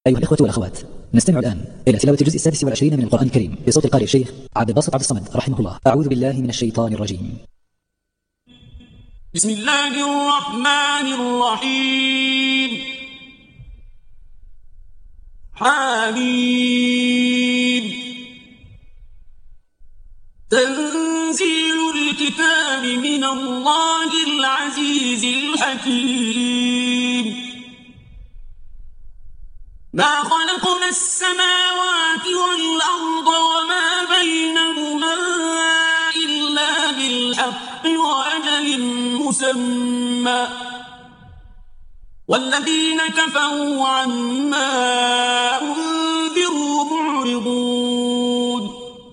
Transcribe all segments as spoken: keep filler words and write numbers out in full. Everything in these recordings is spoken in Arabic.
أيها الإخوة والأخوات، نستمع الآن إلى تلاوة الجزء السادس والعشرين من القرآن الكريم بصوت القارئ الشيخ عبد الباسط عبد الصمد رحمه الله. أعوذ بالله من الشيطان الرجيم. بسم الله الرحمن الرحيم. حميم. تنزيل الكتاب من الله العزيز الحكيم. ما خلقنا السماوات والأرض وما بينهما إلا بالحق وأجل مسمى، والذين كفروا عما أنذروا معرضون.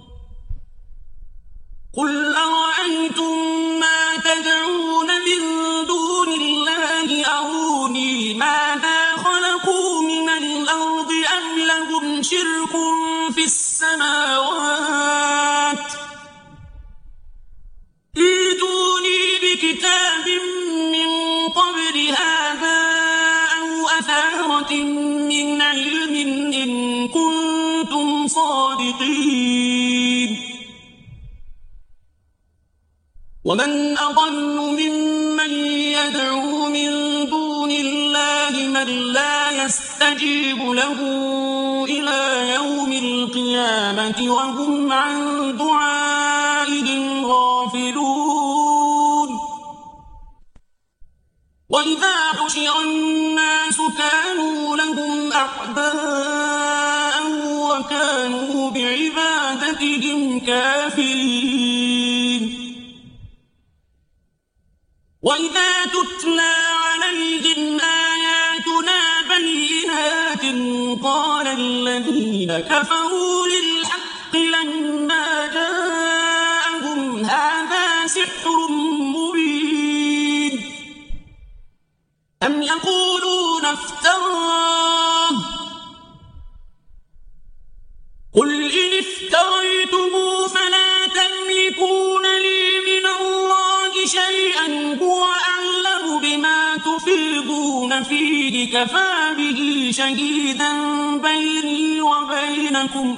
قل أرأيتم ما تدعون من دون الله أروني ماذا خلقوا من الأرض أم لهم شرك في السماوات؟ ائتوني بكتاب من قبل هذا أو أثارة من علم إن كنتم صادقين. ومن أضل ممن يدعو من دون الله من لا يستجيب له إلى يوم القيامة وهم عن دعائهم غافلون. وإذا حشر الناس كانوا لهم أعداء وكانوا بعبادتهم كافرين. وإذا تتلى عليهم آياتنا بينات قال الذين كفروا للحق لما جاءهم هذا سحر مبين. أم يقولون افتراه؟ قل إن افتريته فلا تملكون لي من الله شيئا هو أعلم بما تفيضون فيه كفى به شهيدا بيني وبينكم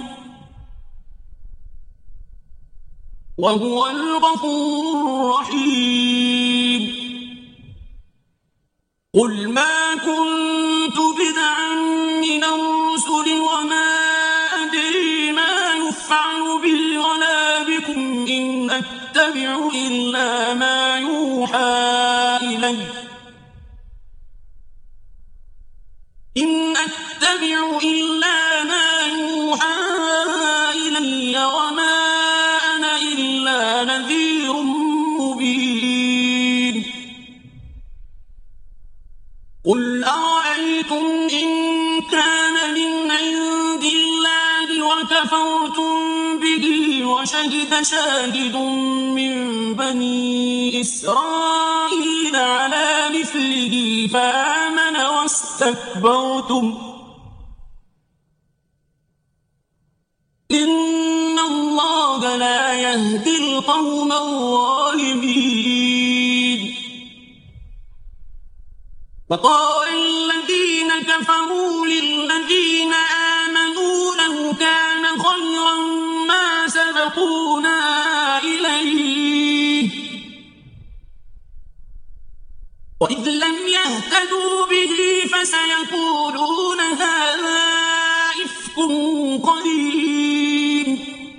وهو الغفور الرحيم. قل ما كنت بدعا من الرسل وما أدري ما يفعل بي ولا بكم إن أتبع إلا ما يوحى إلي إن أتبع إلا ما يوحى إلي وما أنا إلا نذير مبين. قل أرأيتم إن كان من عند الله وكفرتم به وشهد شاهد من بني إسرائيل على مثله فآمن واستكبرتم إن الله لا يهدي القوم الظالمين. وقال الذين كفروا للذين آمنوا لو كان خيرا ما سبقونا إليه وإذ لم يهتدوا به فسيقولون هذا إفك قديم.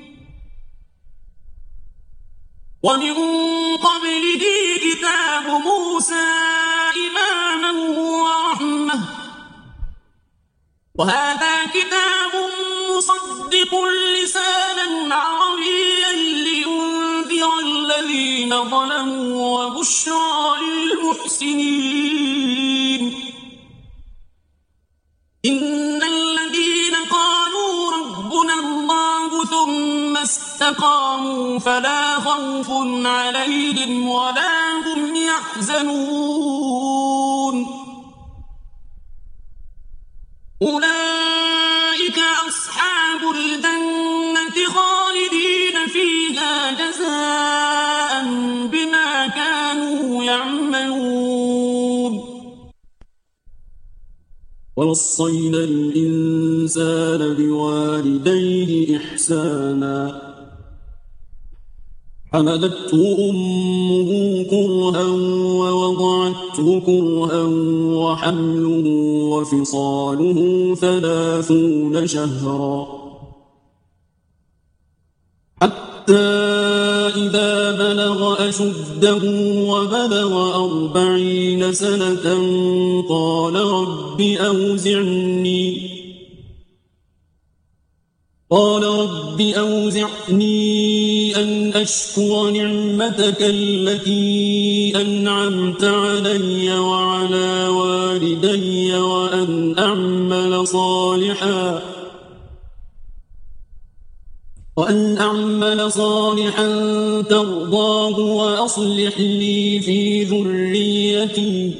ومن قبله كتاب موسى إماما ورحمة وهذا كتاب مصدق لسانا عربيا لينذر الذين ظلموا وبشرى للمحسنين. إن الذين قالوا ربنا الله ثم استقاموا فلا خوف عليهم ولا هم يحزنون. أولئك أصحاب الجنة خالدين فيها جزاء بما كانوا يعملون. ووصينا الإنسان بوالديه إحسانا حملته أمه كرها ووضعته كرها وحمله وفصاله ثلاثون شهرا حتى إذا بلغ أشده وبلغ أربعين سنة قال رب أوزعني قال رب أوزعني أن أشكر نعمتك التي أنعمت علي وعلى والدي وأن أعمل صالحا وأن أعمل صالحا ترضاه وأصلح لي في ذريتي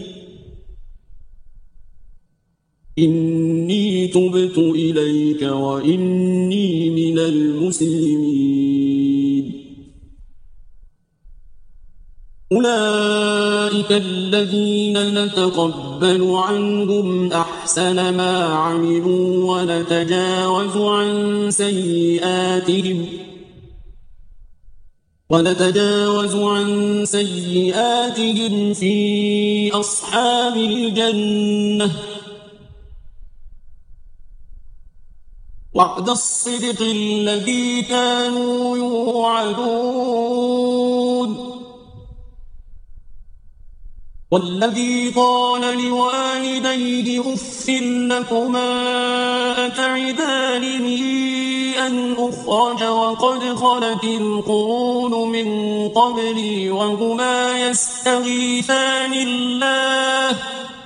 إني تبت إليك وإني من المسلمين أولئك الذين نتقبل عنهم أحسن ما عملوا ونتجاوز عن سيئاتهم ونتجاوز عن سيئاتهم في أصحاب الجنة وعد الصدق الذي كانوا يوعدون والذي قال لوالديه أف لكما أتعدانني أن أخرج وقد خلت القرون من قبلي وهما يستغيثان الله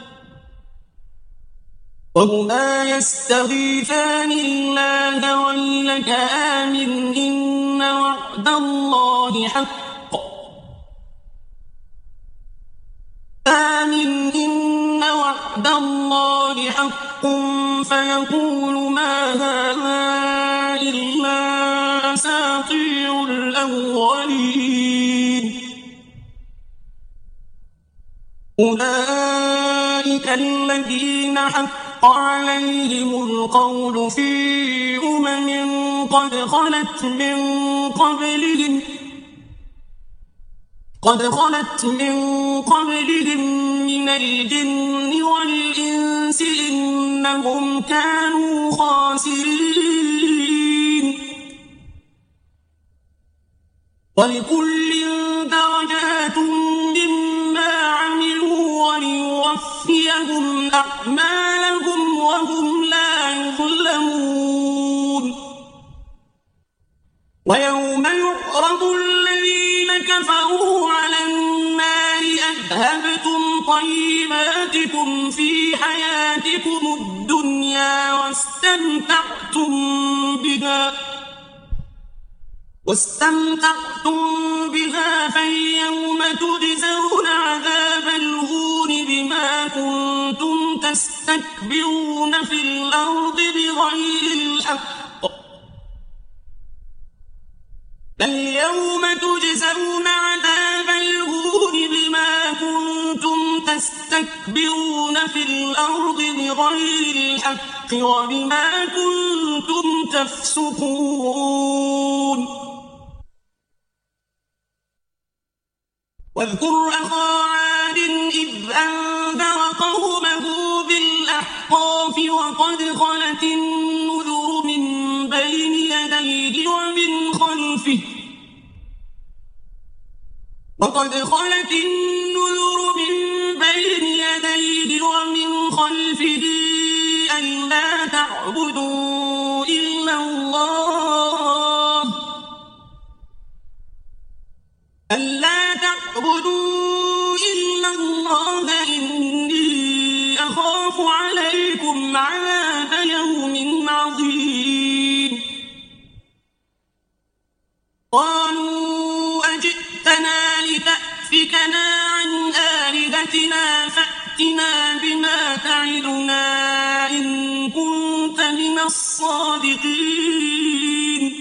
وهما يستغيثان الله ويلك آمن إن وعد الله حق آمن إن وعد الله حق فيقول ما هذا إلا أساطير الأولين أولئك الذين حق عليهم القول في أمم قد خلت من قبلهم قد خلت من قبلهم من الجن والإنس إنهم كانوا خاسرين ولكل درجات مما عملوا وليوفيهم أعمالهم وهم لا يظلمون ويوم يعرض الذين كفروا على النار أذهبتم طيباتكم في حياتكم الدنيا واستمتعتم بها واستمتعتم بها فاليوم تجزون عذاب الهون بما كنتم تستكبرون في الأرض بغير الحق فاليوم تجزون عذاب الهون بما كنتم تستكبرون في الأرض بغير الحق وبما كنتم تفسقون واذكر أخا عاد إذ أنذر قومه بالأحقاف وقد خلت النذر من بين يديه ومن خلفه وقد خلت النذر من بين يديه ومن خلفه ألا تعبدوا إلا الله ألا تعبدوا إلا الله إني أخاف عليكم عذاب يوم عظيم قالوا أجئتنا لتأفكنا عن آلهتنا فأتنا بما تعدنا إن كنت من الصادقين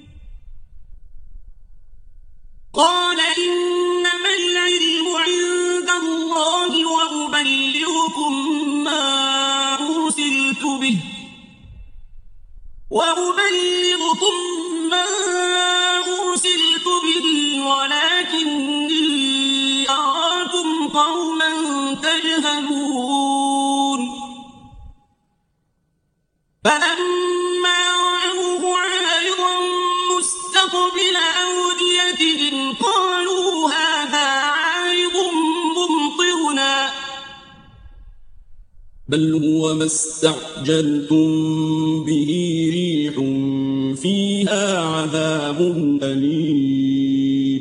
قال إنما العلم عند الله وأبلغكم ما أرسل وأبلغكم ما أرسلت به ولكني أراكم قوما تجهلون فلما رأوه عارضا مستقبل أوديتهم قالوا هذا عارض ممطرنا بل هو ما استعجلتم به ريح فيها عذاب أليم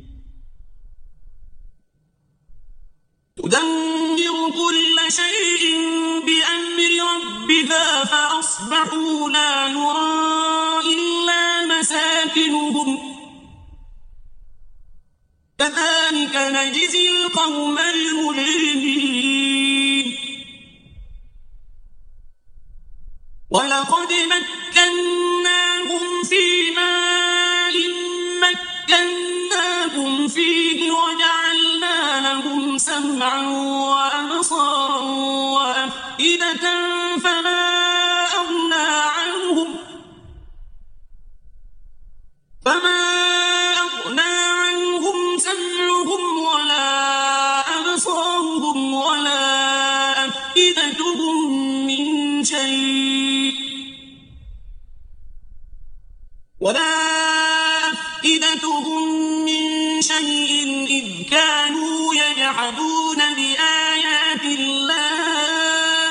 تدمر كل شيء بأمر ربها فأصبحوا لا يرى إلا مساكنهم كذلك نجزي القوم المجرمين ولقد مكناهم في ماء مكناهم فيه وجعلنا لهم سمعا وأبصارا وأفئدة فما أغنى عنهم فما أغنى عنهم سمعهم ولا أبصارهم ولا أفئدتهم من شيء ولا أفئدتهم من شيء إذ كانوا يجحدون بآيات الله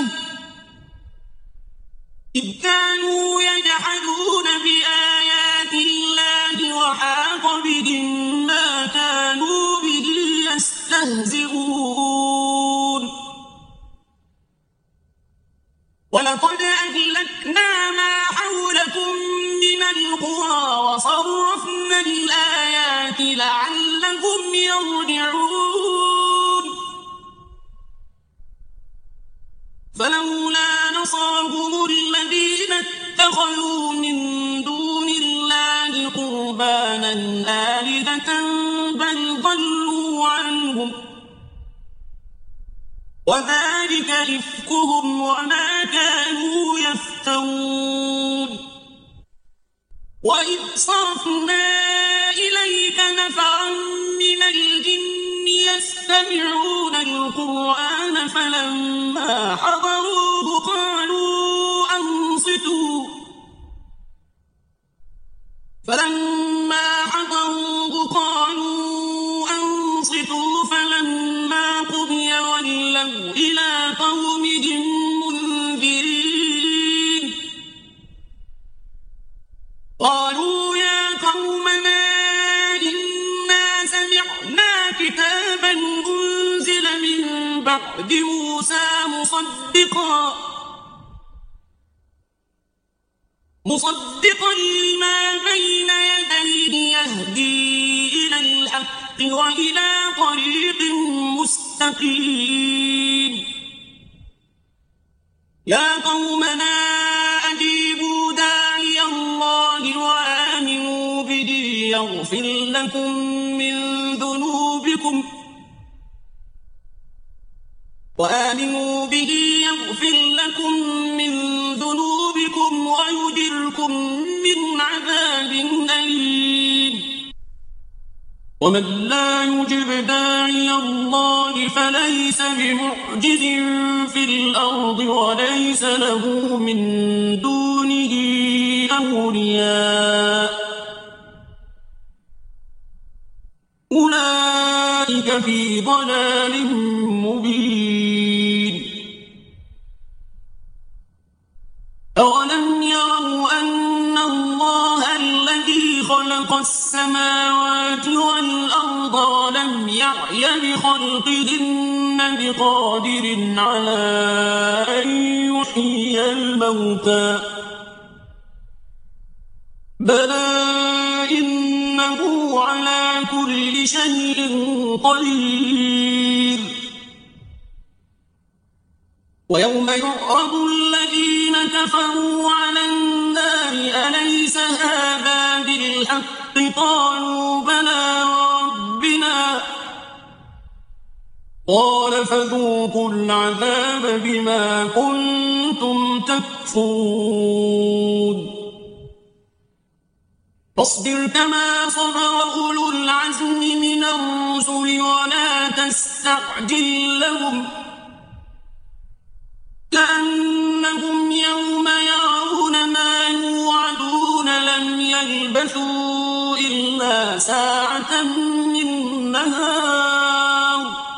إذ كانوا يجحدون بآيات الله وحاق بهم ما كانوا به يستهزئون ولقد أهلكنا ما حولكم من القرى وصرفنا الآيات لعلهم يرجعون فلولا نصرهم الذين اتخذوا من دون الله قربانا آلهة بل ضلوا عنهم وذلك إفكهم وما كانوا يفترون وإذ صرفنا إليك نفرا من الجن يستمعون القرآن فلما حضروه قالوا أنصتوا فلما حضروه قالوا أنصتوا فلما قضي ولوا إلى قومهم منذرين قالوا يا قومنا إنا سمعنا كتابا أنزل من بعد موسى مصدقا مصدقا لما بين يديه يهدي إلى الحق وإلى طريق مستقيم يا قومنا أجيبوا داعي الله وآمنوا به يغفر لكم من ذنوبكم وآمنوا به يغفر لكم من ذنوبكم ويجركم من عذاب أليم ومن لا يجب داعي الله فليس بمعجز في الأرض وليس له من دونه أولياء أولئك في ضلال مبين أولم يروا أن الله الذي خلق السماوات والأرض ولم يعي بخلقهن بقادر على أن يحيي الموتى بلى إنه على كل شيء قدير ويوم يعرض الذين كفروا على النار أليس هذا بالحق قالوا بلى وربنا قال فذوقوا العذاب بما كنتم تكفرون فاصبر كما صبر أولو العزم من الرسل ولا تستعجل لهم كأنهم يوم يرون ما يوعدون لم يلبثوا إلا ساعة من نهار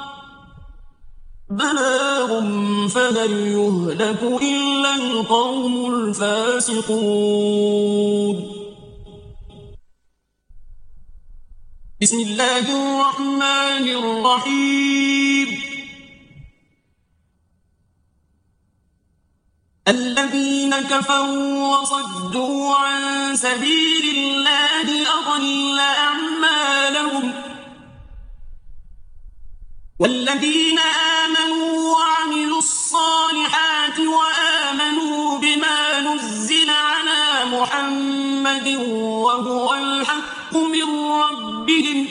بلاغ فهل يهلك إلا القوم الفاسقون. بسم الله الرحمن الرحيم. الذين كفروا وصدوا عن سبيل الله أضل أعمالهم والذين آمنوا وعملوا الصالحات وآمنوا بما نزل على محمد وهو الحق من ربهم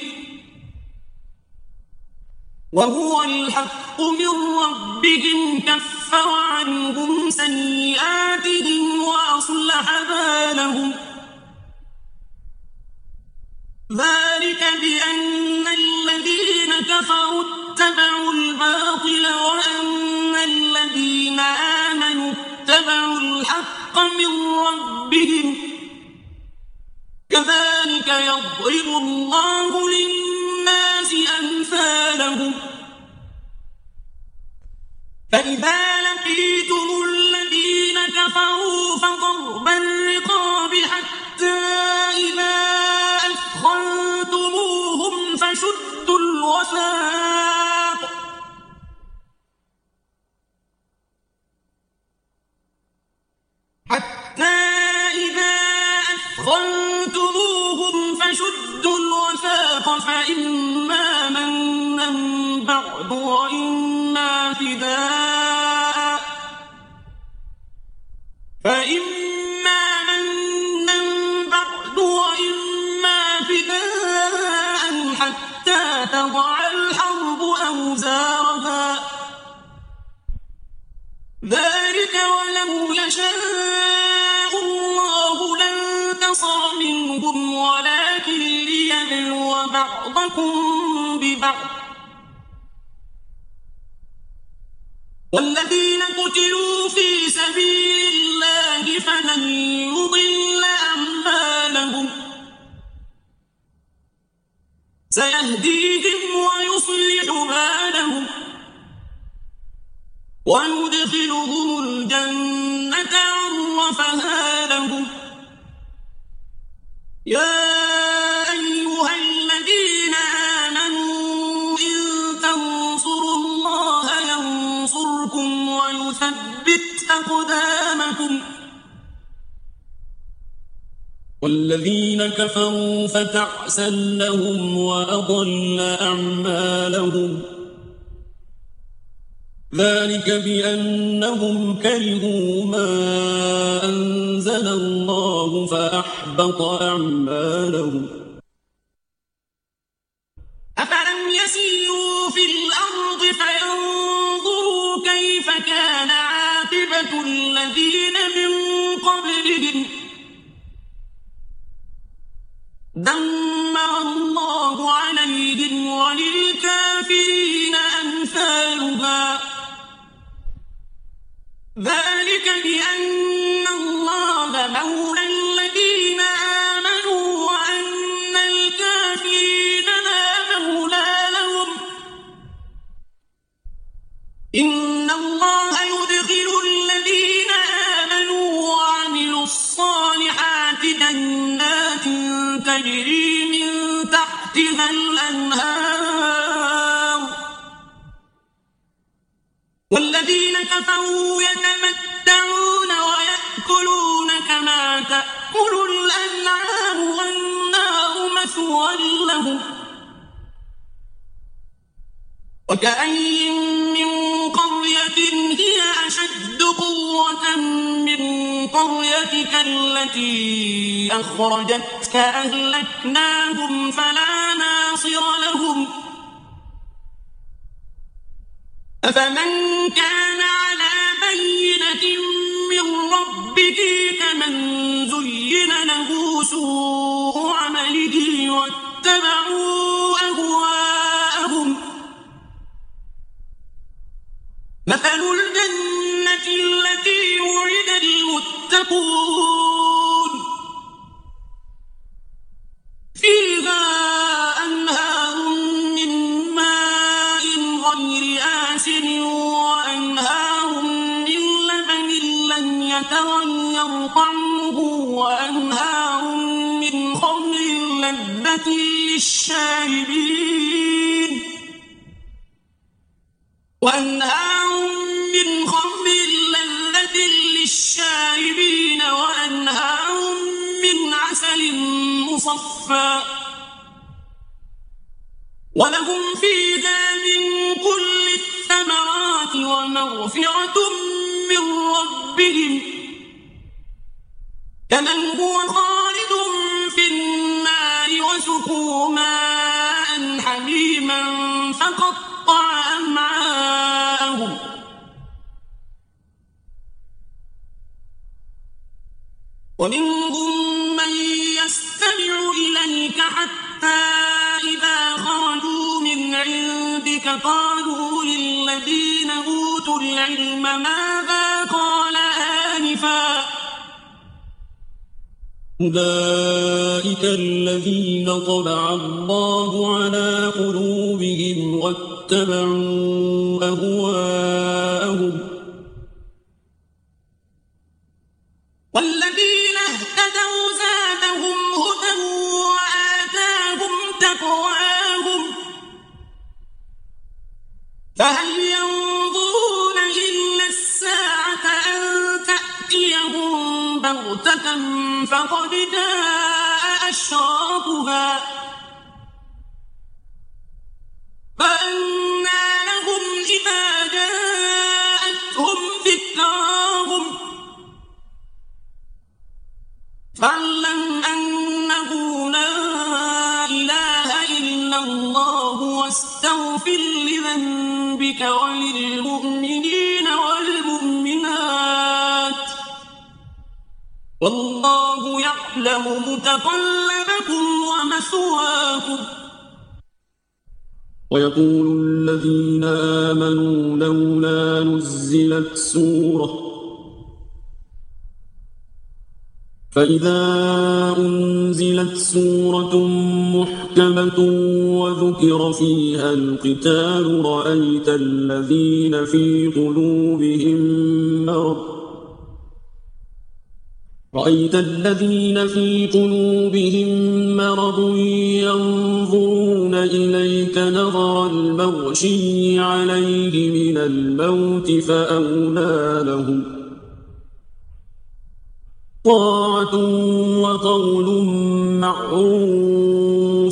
وهو الحق من ربهم كفر عنهم سيئاتهم وأصلح بالهم ذلك بأن الذين كفروا اتبعوا الباطل وأن الذين آمنوا اتبعوا الحق من ربهم كذلك يضرب الله للناس أمثالهم فإذا لقيتم الذين كفروا فضرب الرقاب حتى إذا أثخنتموهم فشدوا الوثاق حتى إذا أثخنتموهم فشدوا الوثاق فإما منا بعد وإما فداء فإما منا بعد وإما فداء حتى تضع الحرب أوزارها ذلك ولو يشاء الله لانتصر منهم ولكن ليبلو بعضكم ببعض والذين قتلوا في سبيل الله فلن يضل أعمالهم سيهديهم ويصلح بالهم ويدخلهم الجنة عرفها لهم يا أيها الذين آمنوا إن تنصروا الله ينصركم ويثبت أقدامكم والذين كفروا فتعسا لهم وأضل أعمالهم ذلك بأنهم كرهوا ما أنزل الله فأحبط أعمالهم أفلم يسيروا في الأرض فينظروا كيف كان عاقبة الذين من قبلهم دمر الله عليهم وللكافرين أمثالها ذلك بأن الله مولى الذين آمنوا وأن الكافرين لا مولى لهم إن الله يدخل الذين آمنوا وعملوا الصالحات جنات تجري من تحتها الأنهار والذين كفروا يتمتعون ويأكلون كما تأكل الأنعام والنار مثوى لهم وكأين من قرية هي أشد قوة من قريتك التي أخرجتك أهلكناهم فلا ناصر لهم أفمن كان على بينة من ربه كمن زين له سوء يتقون فيها أنهار من ماء غير آسن وأنهار من لبن لم يتغير طعمه وأنهار من خمر لذة للشاربين وأنهار من خمر لذة للشاربين وأنهار من عسل مصفى ولهم فيها من كل الثمرات ومغفرة من ربهم كمن هو خالد في النار وسقوا ماء حميما فقطع أمعاءهم ومنهم من يستمع إليك حتى إذا خرجوا من عندك قالوا للذين أوتوا العلم ماذا قال آنفا أولئك الذين طبع الله على قلوبهم واتبعوا أهواءهم والذين اهتدوا زادهم هدى وآتاهم تقواهم فهل ينظرون إلا الساعة أن تأتيهم بغتة فقد جاء أشراطها فأنى لهم إذا جاءتهم ذكراهم فاعلم أنه لا إله إلا الله واستغفر لذنبك وللمؤمنين والمؤمنات والله يعلم متقلبكم ومثواكم ويقول الذين آمنوا لولا نزلت سورة فإذا أنزلت سورة محكمة وذكر فيها القتال رأيت الذين في قلوبهم مرض رأيت الذين في قلوبهم مرض ينظرون إليك نظر المغشي عليه من الموت فأولى لهم طاعة وقول معروف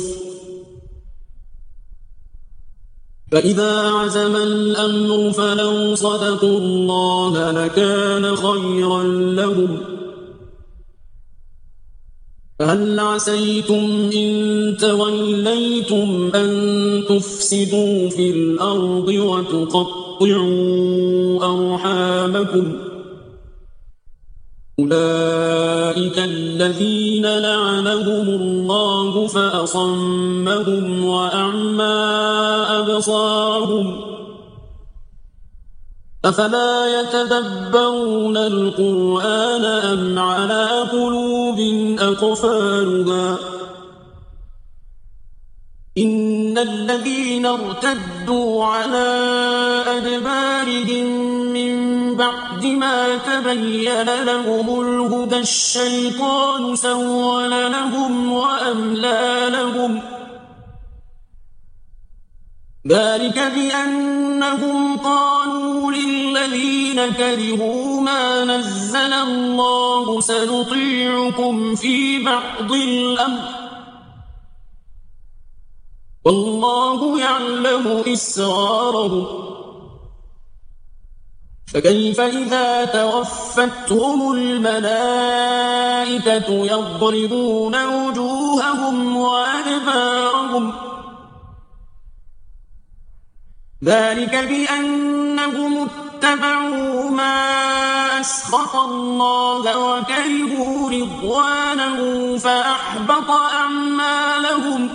فإذا عزم الأمر فلو صدقوا الله لكان خيرا لهم فهل عسيتم إن توليتم أن تفسدوا في الأرض وتقطعوا أرحامكم أولئك الذين لعنهم الله فأصمهم وأعمى أبصارهم أفلا يتدبرون القرآن أم على قلوب أقفالها إن الذين ارتدوا على أدبارهم من بعد ما تبين لهم الهدى الشيطان سول لهم وأملى لهم ذلك بأنهم قالوا للذين كرهوا ما نزل الله سنطيعكم في بعض الأمر والله يعلم إسرارهم فكيف إذا توفتهم الملائكة يضربون وجوههم وأدبارهم ذلك بأنهم اتبعوا ما أسخط الله وكرهوا رضوانه فأحبط أعمالهم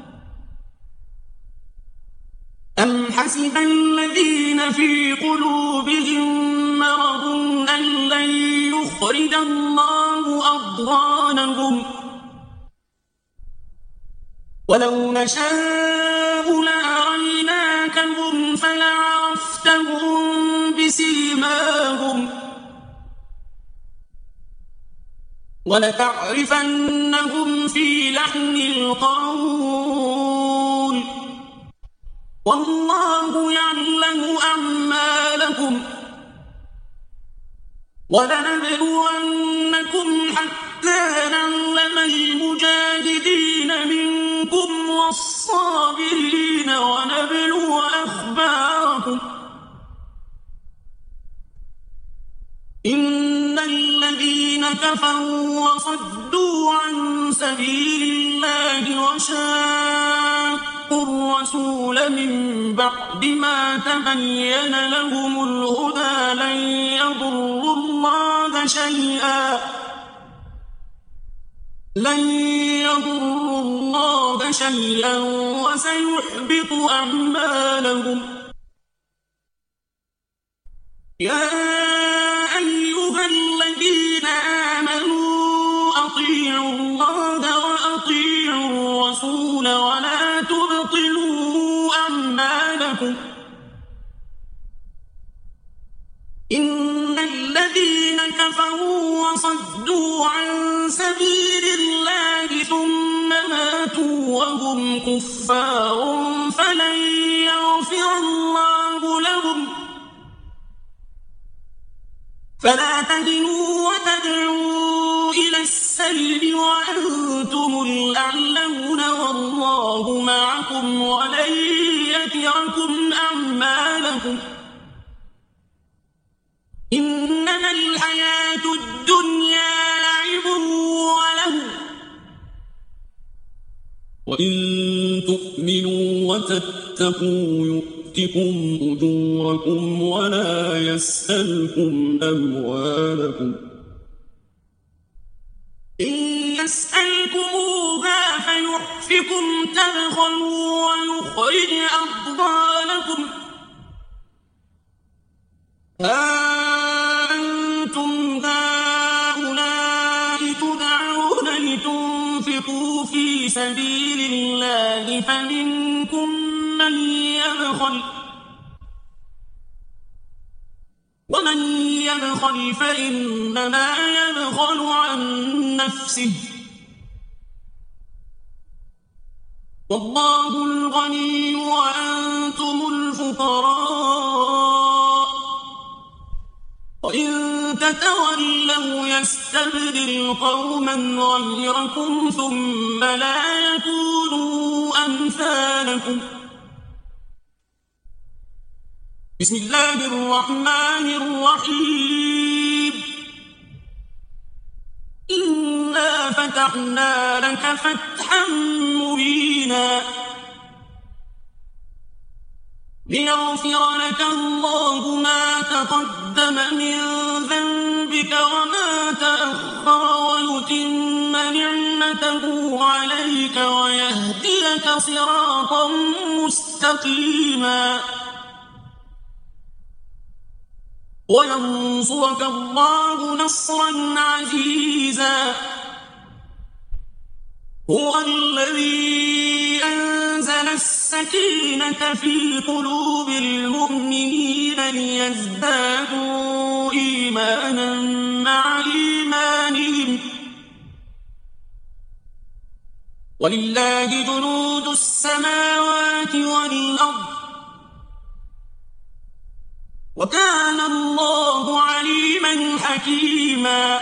أم حسب الذين في قلوبهم مرض أن لن يخرجوا ليخرج الله أضغانهم ولو نشاء لأريناكهم فلعرفتهم بسيماهم ولتعرفنهم في لحن القول والله يعلم أعمالكم ولنبلونكم حتى نعلم المجاهدين منكم والصابرين ونبلو أخباركم إن الذين كفروا وصدوا عن سبيل الله وشاقوا الرسول من بعد ما تبين لهم الهدى لن يضروا الله شيئا لن يضروا الله شيئا وسيحبط أعمالهم يا أيها الذين آمنوا أطيعوا الله وأطيعوا الرسول ولا تبطلوا أعمالكم إن الذين كفروا وصدوا عن سبيل الله ثم ماتوا وهم كفار فلن يغفر الله لهم فلا تهنوا وتدعوا إلى السلم وأنتم الأعلون والله معكم ولن يتركم أعمالكم إنما الحياة الدنيا لعب وله وإن تؤمنوا وتتقوا يؤتكم أجوركم ولا يسألكم أموالكم إن يسألكموها فيحفكم تبخلوا ويخرج أضغانكم ها أنتم هؤلاء تدعون لتنفقوا في سبيل الله فمنكم من يبخل ومن يبخل فإنما يبخل عن نفسه والله الغني وأنتم الفقراء وإن تتولوا يستبدل قوما غيركم ثم لا يكونوا أمثالكم بسم الله الرحمن الرحيم إنا فتحنا لك فتحا مبينا ليغفر لك الله ما تقدم من ذنبك وما تأخر ويتم نعمته عليك ويهديك صراطا مستقيما وينصرك الله نصرا عزيزا هو الذي أنزل السكينة في قلوب المؤمنين ليزدادوا إيمانا مع إيمانهم ولله جنود السماوات والأرض وكان الله عليما حكيما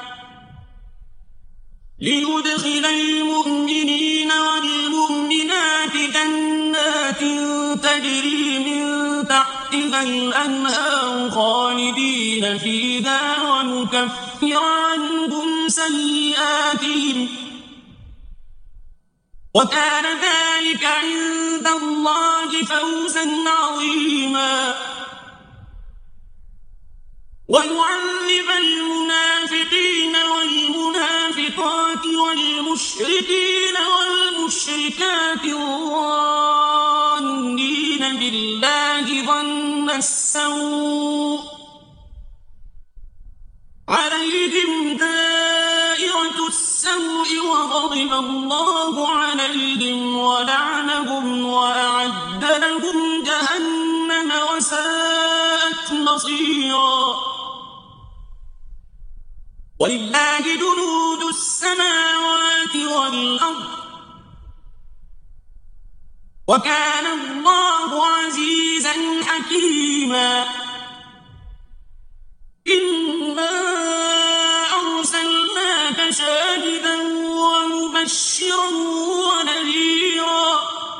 ليدخل المؤمنين والمؤمنات جنات تجري من تحتها الأنهار خالدين فيها ونكفر عنهم سيئاتهم وكان ذلك عند الله فوزا عظيما ويعذب المنافقين والمنافقات والمشركين والمشركات الظانين بالله ظن السوء عليهم السوء وغضب الله عليهم ولعنهم وأعد لهم جهنم وساءت مصيرا. ولله جنود السماوات والأرض وكان الله عزيزا حكيما. إنا أرسلناك شاهدا ومبشرا ونذيرا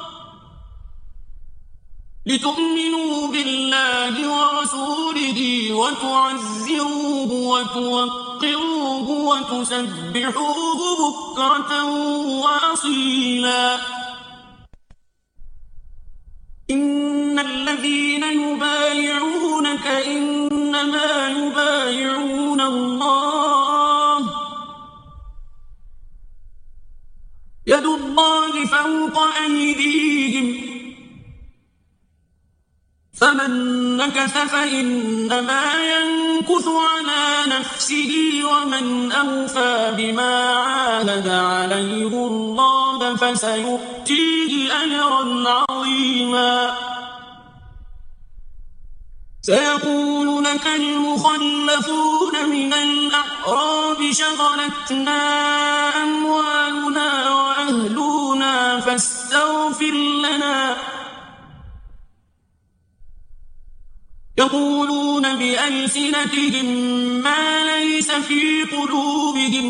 لتؤمنوا بالله ورسوله وتعزروه وتوقروه وتسبحوه بكرة وأصيلا. إن الذين يبايعونك إنما يبايعون الله يد الله فوق أيديهم فمن نكث فإنما ينكث على نفسه ومن أوفى بما عاهد عليه الله فسيؤتيه أجرا عظيما. سيقول لك المخلفون من الأعراب شغلتنا أموالنا وأهلنا فاستغفر لنا. يقولون بألسنتهم ما ليس في قلوبهم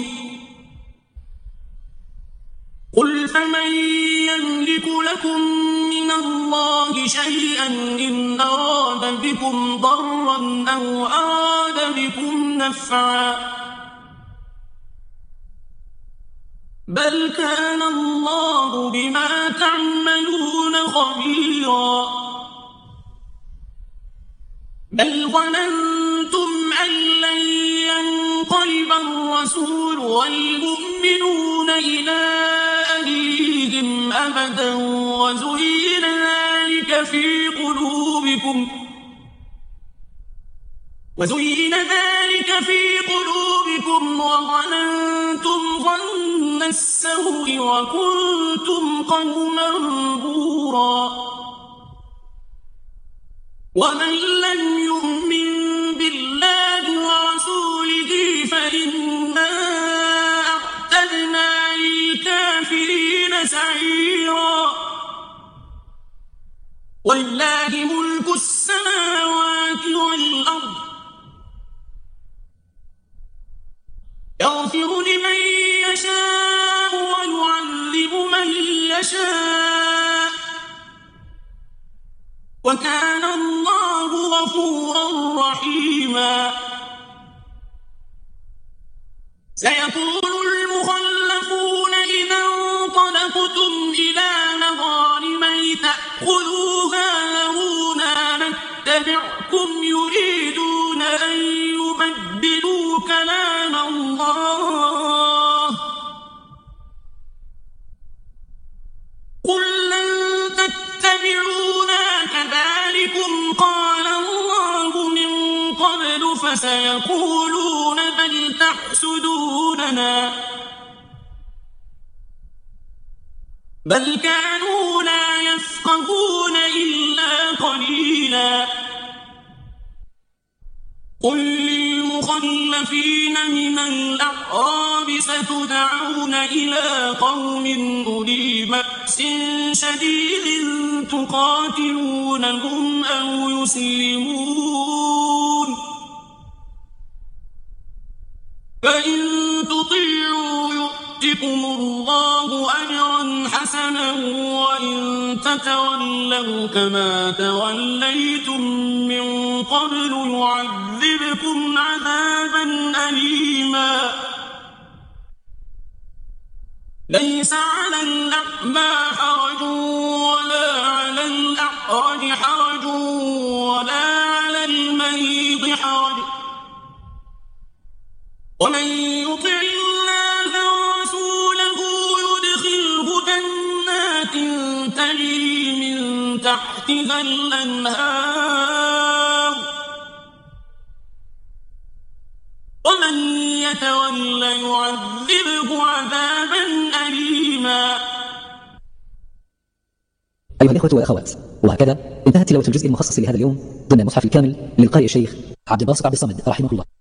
قل فمن يملك لكم من الله شيئا إن أراد بكم ضرا أو أراد بكم نفعا بل كان الله بما تعملون خبيرا. بل ظننتم أن لن ينقلب الرسول والمؤمنون إلى أهليهم أبدا وزين ذلك في قلوبكم وزين ذلك في قلوبكم وظننتم ظن السوء وكنتم قوما بورا. ومن لم يؤمن بالله ورسوله فإنا أعتدنا للكافرين سعيرا. ولله ملك السماوات والأرض يغفر لمن يشاء ويعذب من يشاء وكان الله غفورا رحيما. سيقول المخلفون إذا انطلقتم إلى مغانم لتأخذوها ذرونا نتبعكم يريدون أن يبدلوا كلام الله قل لن تتبعونا كذلكم قال الله من قبل فسيقولون بل تحسدوننا بل كانوا لا يفقهون إلا قليلا. قل للمخلفين من الأعراب ستدعون إلى قوم أولي بأس شديد تقاتلونهم أو يسلمون فإن تطيعوا يؤتكم الله أجرا حسنا وإن تتولوا كما توليتم من قبل يعذبكم عذابا أليما. ليس على الأعمى حرج ولا على الأعرج حرج ولا على المريض حرج ومن يطع الله ورسوله يدخله جنات تجري من تحتها الأنهار ومن يتول يعذبه عذابا أليما. أيها الإخوة والأخوات، وهكذا انتهت تلاوة الجزء المخصص لهذا اليوم ضمن المصحف الكامل للقارئ الشيخ عبد الباسط عبد الصمد رحمه الله.